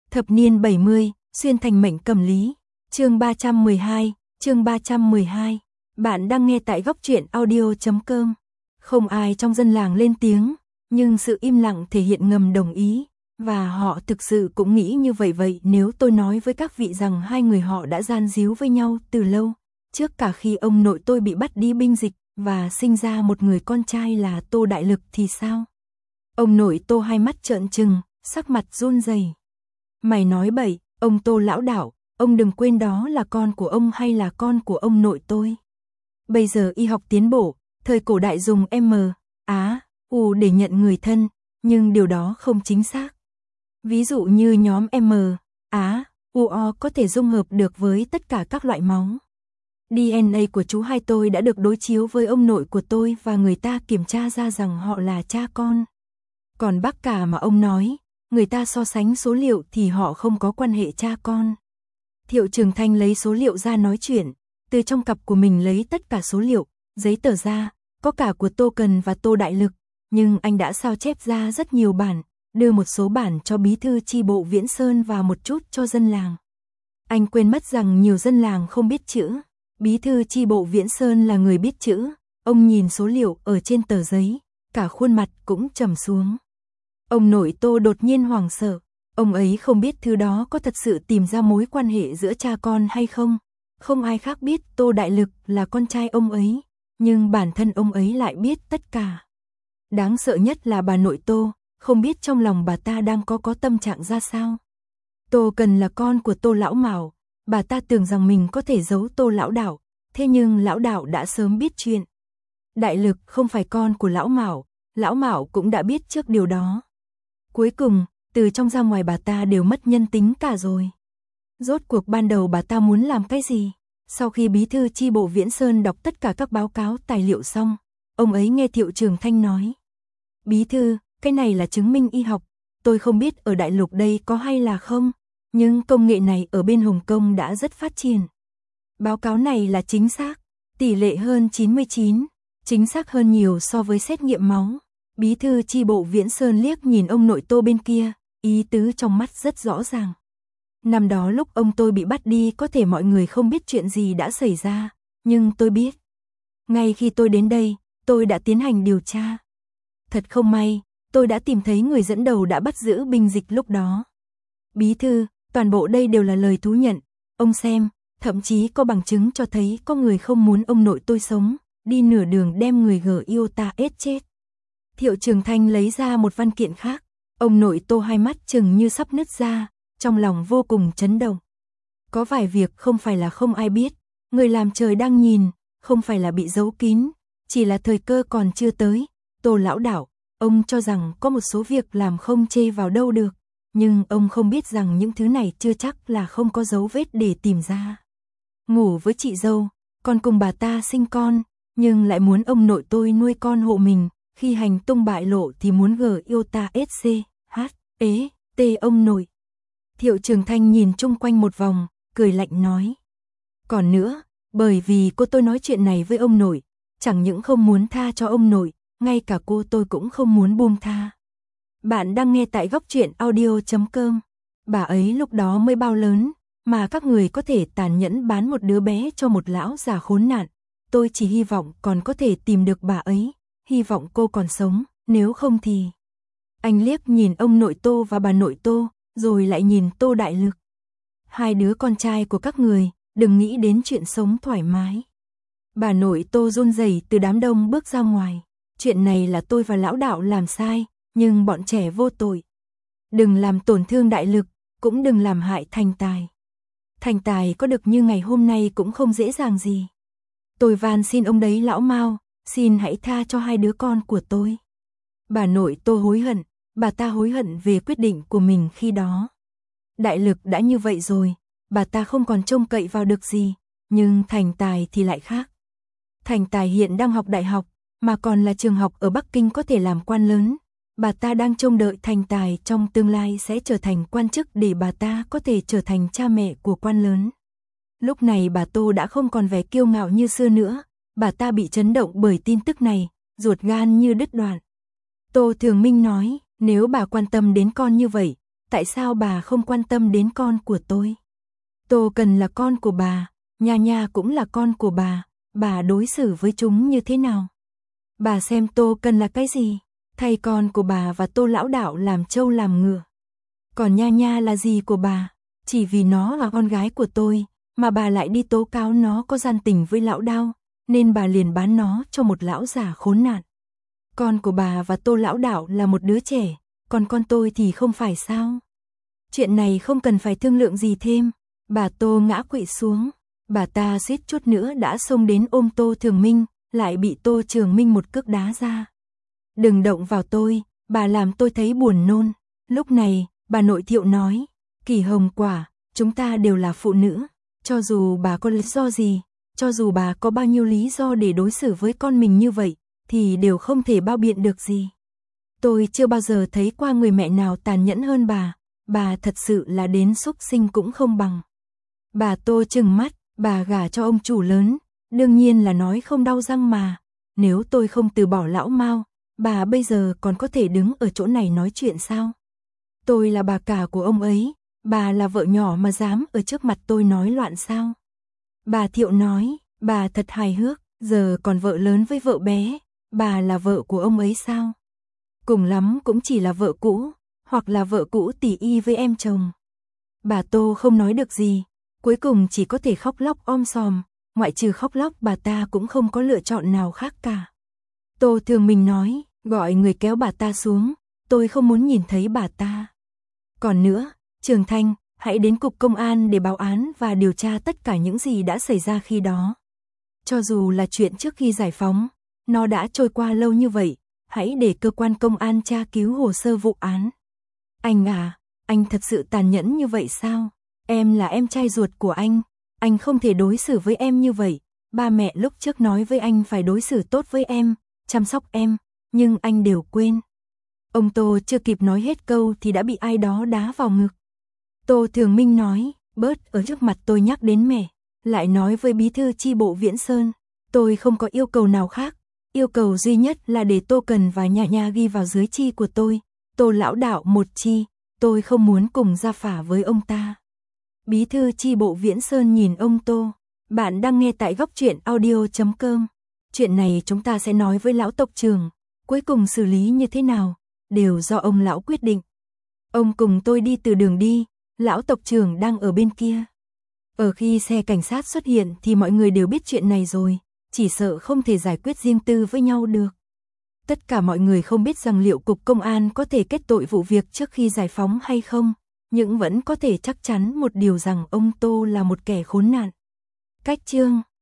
Thập niên 70, xuyên thành mệnh cầm lý. Chương 312. Bạn đang nghe tại góc truyện audio.com. Không ai trong dân làng lên tiếng, nhưng sự im lặng thể hiện ngầm đồng ý, và họ thực sự cũng nghĩ như vậy. Nếu tôi nói với các vị rằng hai người họ đã gian díu với nhau từ lâu, trước cả khi ông nội tôi bị bắt đi binh dịch và sinh ra một người con trai là Tô Đại Lực thì sao? Ông nội Tô hai mắt trợn trừng, sắc mặt run rẩy. Mày nói bậy, ông Tô lão đảo, ông đừng quên đó là con của ông hay là con của ông nội tôi. Bây giờ y học tiến bộ, thời cổ đại dùng M, Á, U để nhận người thân, nhưng điều đó không chính xác. Ví dụ như nhóm M, Á, U, O có thể dung hợp được với tất cả các loại máu. DNA của chú hai tôi đã được đối chiếu với ông nội của tôi và người ta kiểm tra ra rằng họ là cha con. Còn bác cả mà ông nói, người ta so sánh số liệu thì họ không có quan hệ cha con. Thiệu Trường Thanh lấy số liệu ra nói chuyện, từ trong cặp của mình lấy tất cả số liệu, giấy tờ ra, có cả của Tô Cần và Tô Đại Lực, nhưng anh đã sao chép ra rất nhiều bản, đưa một số bản cho bí thư chi bộ Viễn Sơn và một chút cho dân làng. Anh quên mất rằng nhiều dân làng không biết chữ. Bí thư chi bộ Viễn Sơn là người biết chữ, ông nhìn số liệu ở trên tờ giấy, cả khuôn mặt cũng trầm xuống. Ông nội Tô đột nhiên hoảng sợ, ông ấy không biết thứ đó có thật sự tìm ra mối quan hệ giữa cha con hay không. Không ai khác biết Tô Đại Lực là con trai ông ấy, nhưng bản thân ông ấy lại biết tất cả. Đáng sợ nhất là bà nội Tô, không biết trong lòng bà ta đang có tâm trạng ra sao. Tô Cần là con của Tô Lão Mạo, bà ta tưởng rằng mình có thể giấu Tô Lão Đảo, thế nhưng Lão Đảo đã sớm biết chuyện. Đại Lực không phải con của Lão Mạo cũng đã biết trước điều đó. Cuối cùng, từ trong ra ngoài bà ta đều mất nhân tính cả rồi. Rốt cuộc ban đầu bà ta muốn làm cái gì? Sau khi bí thư chi bộ Viễn Sơn đọc tất cả các báo cáo tài liệu xong, ông ấy nghe Thiệu Trường Thanh nói. Bí thư, cái này là chứng minh y học, tôi không biết ở Đại Lục đây có hay là không, nhưng công nghệ này ở bên Hồng Kông đã rất phát triển. Báo cáo này là chính xác, tỷ lệ hơn 99, chính xác hơn nhiều so với xét nghiệm máu. Bí thư chi bộ Viễn Sơn liếc nhìn ông nội Tô bên kia, ý tứ trong mắt rất rõ ràng. Năm đó lúc ông tôi bị bắt đi có thể mọi người không biết chuyện gì đã xảy ra, nhưng tôi biết. Ngay khi tôi đến đây, tôi đã tiến hành điều tra. Thật không may, tôi đã tìm thấy người dẫn đầu đã bắt giữ binh dịch lúc đó. Bí thư, toàn bộ đây đều là lời thú nhận, ông xem, thậm chí có bằng chứng cho thấy có người không muốn ông nội tôi sống, đi nửa đường đem người Iota ết chết. Thiệu Trường Thanh lấy ra một văn kiện khác, ông nội Tô hai mắt chừng như sắp nứt ra, trong lòng vô cùng chấn động. Có vài việc không phải là không ai biết, người làm trời đang nhìn, không phải là bị giấu kín, chỉ là thời cơ còn chưa tới. Tô Lão Đảo, ông cho rằng có một số việc làm không chê vào đâu được, nhưng ông không biết rằng những thứ này chưa chắc là không có dấu vết để tìm ra. Ngủ với chị dâu, còn cùng bà ta sinh con, nhưng lại muốn ông nội tôi nuôi con hộ mình, khi hành tung bại lộ thì muốn Iota SC, T ông nội. Thiệu Trường Thanh nhìn chung quanh một vòng, cười lạnh nói. Còn nữa, bởi vì cô tôi nói chuyện này với ông nội, chẳng những không muốn tha cho ông nội, ngay cả cô tôi cũng không muốn buông tha. Bạn đang nghe tại góc truyện audio.com. Bà ấy lúc đó mới bao lớn, mà các người có thể tàn nhẫn bán một đứa bé cho một lão già khốn nạn. Tôi chỉ hy vọng còn có thể tìm được bà ấy, hy vọng cô còn sống, nếu không thì... Anh liếc nhìn ông nội Tô và bà nội Tô, rồi lại nhìn Tô Đại Lực. Hai đứa con trai của các người, đừng nghĩ đến chuyện sống thoải mái. Bà nội Tô run rẩy từ đám đông bước ra ngoài. Chuyện này là tôi và Lão Đạo làm sai, nhưng bọn trẻ vô tội. Đừng làm tổn thương Đại Lực, cũng đừng làm hại Thành Tài. Thành Tài có được như ngày hôm nay cũng không dễ dàng gì. Tôi van xin ông đấy Lão Mao, xin hãy tha cho hai đứa con của tôi. Bà nội Tô hối hận, bà ta hối hận về quyết định của mình khi đó. Đại Lực đã như vậy rồi, bà ta không còn trông cậy vào được gì, nhưng Thành Tài thì lại khác. Thành Tài hiện đang học đại học, mà còn là trường học ở Bắc Kinh có thể làm quan lớn. Bà ta đang trông đợi Thành Tài trong tương lai sẽ trở thành quan chức để bà ta có thể trở thành cha mẹ của quan lớn. Lúc này bà Tô đã không còn vẻ kiêu ngạo như xưa nữa, bà ta bị chấn động bởi tin tức này, ruột gan như đứt đoạn. Tô Thường Minh nói, nếu bà quan tâm đến con như vậy, tại sao bà không quan tâm đến con của tôi? Tô Cần là con của bà, Nha Nha cũng là con của bà đối xử với chúng như thế nào? Bà xem Tô Cần là cái gì? Thay con của bà và Tô lão đạo làm trâu làm ngựa. Còn Nha Nha là gì của bà? Chỉ vì nó là con gái của tôi, mà bà lại đi tố cáo nó có gian tình với lão Đao, nên bà liền bán nó cho một lão già khốn nạn. Con của bà và Tô lão đạo là một đứa trẻ, còn con tôi thì không phải sao? Chuyện này không cần phải thương lượng gì thêm. Bà Tô ngã quỵ xuống, bà ta suýt chút nữa đã xông đến ôm Tô Trường Minh, lại bị Tô Trường Minh một cước đá ra. Đừng động vào tôi, bà làm tôi thấy buồn nôn. Lúc này, bà nội Thiệu nói, Kỳ Hồng Quả, chúng ta đều là phụ nữ, cho dù bà có lý do gì, cho dù bà có bao nhiêu lý do để đối xử với con mình như vậy, thì đều không thể bao biện được gì. Tôi chưa bao giờ thấy qua người mẹ nào tàn nhẫn hơn bà thật sự là đến súc sinh cũng không bằng. Bà Tô trừng mắt, bà gả cho ông chủ lớn, đương nhiên là nói không đau răng mà. Nếu tôi không từ bỏ lão Mao, bà bây giờ còn có thể đứng ở chỗ này nói chuyện sao? Tôi là bà cả của ông ấy, bà là vợ nhỏ mà dám ở trước mặt tôi nói loạn sao? Bà Thiệu nói, bà thật hài hước, giờ còn vợ lớn với vợ bé, bà là vợ của ông ấy sao? Cùng lắm cũng chỉ là vợ cũ, hoặc là vợ cũ tỷ y với em chồng. Bà Tô không nói được gì, cuối cùng chỉ có thể khóc lóc om sòm, ngoại trừ khóc lóc bà ta cũng không có lựa chọn nào khác cả. Tô Thường Minh nói, gọi người kéo bà ta xuống, tôi không muốn nhìn thấy bà ta. Còn nữa, Trường Thanh, hãy đến cục công an để báo án và điều tra tất cả những gì đã xảy ra khi đó. Cho dù là chuyện trước khi giải phóng, nó đã trôi qua lâu như vậy, hãy để cơ quan công an tra cứu hồ sơ vụ án. Anh à, anh thật sự tàn nhẫn như vậy sao? Em là em trai ruột của anh không thể đối xử với em như vậy. Ba mẹ lúc trước nói với anh phải đối xử tốt với em, chăm sóc em, nhưng anh đều quên. Ông Tô chưa kịp nói hết câu thì đã bị ai đó đá vào ngực. Tô Thường Minh nói, bớt ở trước mặt tôi nhắc đến mẹ, lại nói với bí thư chi bộ Viễn Sơn, tôi không có yêu cầu nào khác, yêu cầu duy nhất là để Tô Cần và Nha Nha ghi vào dưới chi của tôi, Tô lão đạo một chi, tôi không muốn cùng ra phả với ông ta. Bí thư chi bộ Viễn Sơn nhìn ông Tô, bạn đang nghe tại Góc Truyện Audio.com. Chuyện này chúng ta sẽ nói với lão tộc trưởng, cuối cùng xử lý như thế nào, đều do ông lão quyết định. Ông cùng tôi đi từ đường đi, lão tộc trưởng đang ở bên kia. Ở khi xe cảnh sát xuất hiện thì mọi người đều biết chuyện này rồi, chỉ sợ không thể giải quyết riêng tư với nhau được. Tất cả mọi người không biết rằng liệu cục công an có thể kết tội vụ việc trước khi giải phóng hay không, nhưng vẫn có thể chắc chắn một điều rằng ông Tô là một kẻ khốn nạn. Cách chương